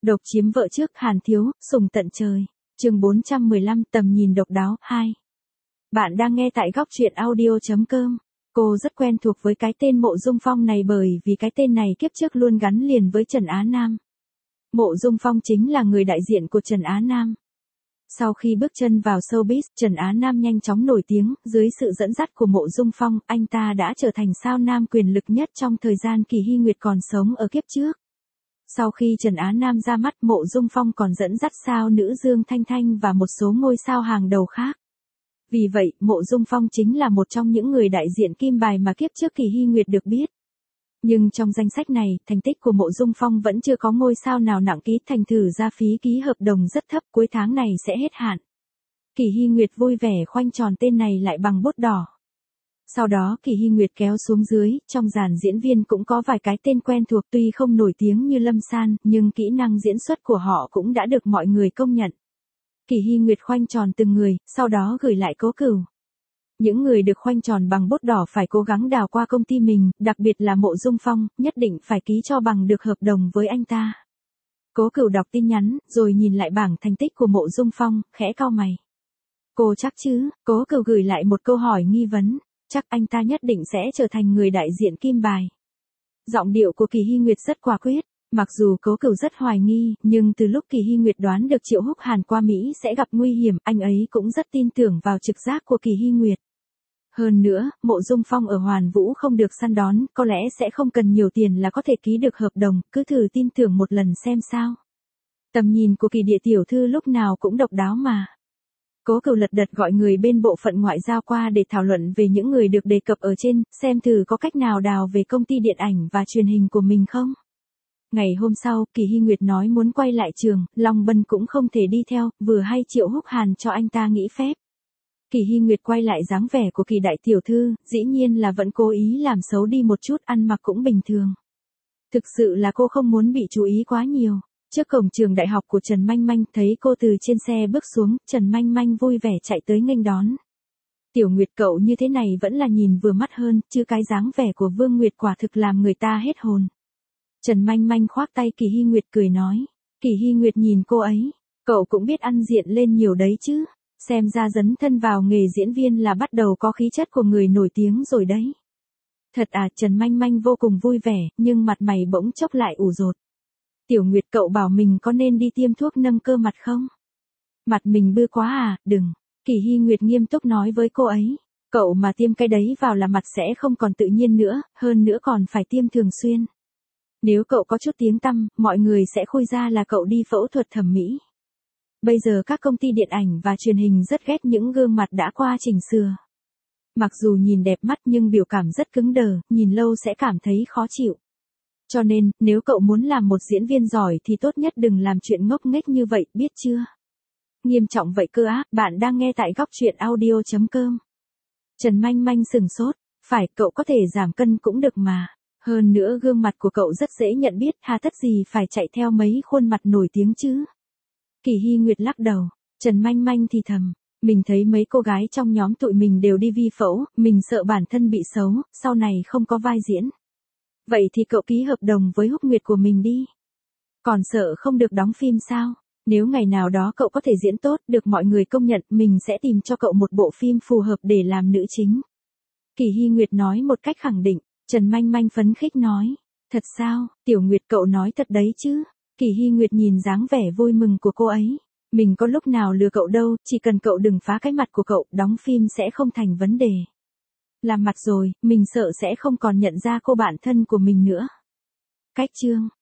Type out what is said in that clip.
Độc chiếm vợ trước Hàn Thiếu, sùng tận trời. Chương 415 tầm nhìn độc đáo 2. Bạn đang nghe tại góc truyện audio.com. Cô rất quen thuộc với cái tên Mộ Dung Phong này bởi vì cái tên này kiếp trước luôn gắn liền với Trần Á Nam. Mộ Dung Phong chính là người đại diện của Trần Á Nam. Sau khi bước chân vào showbiz, Trần Á Nam nhanh chóng nổi tiếng, dưới sự dẫn dắt của Mộ Dung Phong, anh ta đã trở thành sao nam quyền lực nhất trong thời gian Kỳ Hy Nguyệt còn sống ở kiếp trước. Sau khi Trần Á Nam ra mắt, Mộ Dung Phong còn dẫn dắt sao nữ Dương Thanh Thanh và một số ngôi sao hàng đầu khác. Vì vậy, Mộ Dung Phong chính là một trong những người đại diện kim bài mà kiếp trước Kỳ Hy Nguyệt được biết. Nhưng trong danh sách này, thành tích của Mộ Dung Phong vẫn chưa có ngôi sao nào nặng ký, thành thử ra phí ký hợp đồng rất thấp, cuối tháng này sẽ hết hạn. Kỳ Hy Nguyệt vui vẻ khoanh tròn tên này lại bằng bút đỏ. Sau đó Kỳ Hy Nguyệt kéo xuống dưới, trong dàn diễn viên cũng có vài cái tên quen thuộc, tuy không nổi tiếng như Lâm San, nhưng kỹ năng diễn xuất của họ cũng đã được mọi người công nhận. Kỳ Hy Nguyệt khoanh tròn từng người, sau đó gửi lại Cố Cửu. Những người được khoanh tròn bằng bút đỏ phải cố gắng đào qua công ty mình, đặc biệt là Mộ Dung Phong, nhất định phải ký cho bằng được hợp đồng với anh ta. Cố Cửu đọc tin nhắn, rồi nhìn lại bảng thành tích của Mộ Dung Phong, khẽ cau mày. Cô chắc chứ? Cố Cửu gửi lại một câu hỏi nghi vấn. Chắc anh ta nhất định sẽ trở thành người đại diện kim bài. Giọng điệu của Kỳ Hy Nguyệt rất quả quyết. Mặc dù Cố Cửu rất hoài nghi, nhưng từ lúc Kỳ Hy Nguyệt đoán được Triệu Húc Hàn qua Mỹ sẽ gặp nguy hiểm, anh ấy cũng rất tin tưởng vào trực giác của Kỳ Hy Nguyệt. Hơn nữa, Mộ Dung Phong ở Hoàn Vũ không được săn đón, có lẽ sẽ không cần nhiều tiền là có thể ký được hợp đồng, cứ thử tin tưởng một lần xem sao. Tầm nhìn của Kỳ Địa tiểu thư lúc nào cũng độc đáo mà. Cố Cửu lật đật gọi người bên bộ phận ngoại giao qua để thảo luận về những người được đề cập ở trên, xem thử có cách nào đào về công ty điện ảnh và truyền hình của mình không. Ngày hôm sau, Kỳ Hy Nguyệt nói muốn quay lại trường, Long Bân cũng không thể đi theo, vừa hay Triệu Húc Hàn cho anh ta nghỉ phép. Kỳ Hy Nguyệt quay lại dáng vẻ của Kỳ đại tiểu thư, dĩ nhiên là vẫn cố ý làm xấu đi một chút, ăn mặc cũng bình thường. Thực sự là cô không muốn bị chú ý quá nhiều. Trước cổng trường đại học của Trần Manh Manh, thấy cô từ trên xe bước xuống, Trần Manh Manh vui vẻ chạy tới nghênh đón. Tiểu Nguyệt cậu như thế này vẫn là nhìn vừa mắt hơn, chứ cái dáng vẻ của Vương Nguyệt quả thực làm người ta hết hồn. Trần Manh Manh khoác tay Kỳ Hy Nguyệt cười nói. Kỳ Hy Nguyệt nhìn cô ấy. Cậu cũng biết ăn diện lên nhiều đấy chứ. Xem ra dấn thân vào nghề diễn viên là bắt đầu có khí chất của người nổi tiếng rồi đấy. Thật à, Trần Manh Manh vô cùng vui vẻ, nhưng mặt mày bỗng chốc lại ủ rột. Tiểu Nguyệt cậu bảo mình có nên đi tiêm thuốc nâng cơ mặt không? Mặt mình bư quá à, đừng. Kỳ Hy Nguyệt nghiêm túc nói với cô ấy. Cậu mà tiêm cái đấy vào là mặt sẽ không còn tự nhiên nữa, hơn nữa còn phải tiêm thường xuyên. Nếu cậu có chút tiếng tăm, mọi người sẽ khui ra là cậu đi phẫu thuật thẩm mỹ. Bây giờ các công ty điện ảnh và truyền hình rất ghét những gương mặt đã qua chỉnh sửa. Mặc dù nhìn đẹp mắt nhưng biểu cảm rất cứng đờ, nhìn lâu sẽ cảm thấy khó chịu. Cho nên, nếu cậu muốn làm một diễn viên giỏi thì tốt nhất đừng làm chuyện ngốc nghếch như vậy, biết chưa? Nghiêm trọng vậy cơ á, bạn đang nghe tại góc truyện audio.com. Trần Manh Manh sừng sốt, phải, cậu có thể giảm cân cũng được mà. Hơn nữa gương mặt của cậu rất dễ nhận biết, hà tất gì phải chạy theo mấy khuôn mặt nổi tiếng chứ. Kỳ Hy Nguyệt lắc đầu, Trần Manh Manh thì thầm, mình thấy mấy cô gái trong nhóm tụi mình đều đi vi phẫu, mình sợ bản thân bị xấu, sau này không có vai diễn. Vậy thì cậu ký hợp đồng với Húc Nguyệt của mình đi. Còn sợ không được đóng phim sao? Nếu ngày nào đó cậu có thể diễn tốt, được mọi người công nhận, mình sẽ tìm cho cậu một bộ phim phù hợp để làm nữ chính. Kỳ Hy Nguyệt nói một cách khẳng định. Trần Manh Manh phấn khích nói. Thật sao, Tiểu Nguyệt cậu nói thật đấy chứ? Kỳ Hy Nguyệt nhìn dáng vẻ vui mừng của cô ấy. Mình có lúc nào lừa cậu đâu, chỉ cần cậu đừng phá cái mặt của cậu, đóng phim sẽ không thành vấn đề. Làm mặt rồi, mình sợ sẽ không còn nhận ra cô bạn thân của mình nữa. Cách chương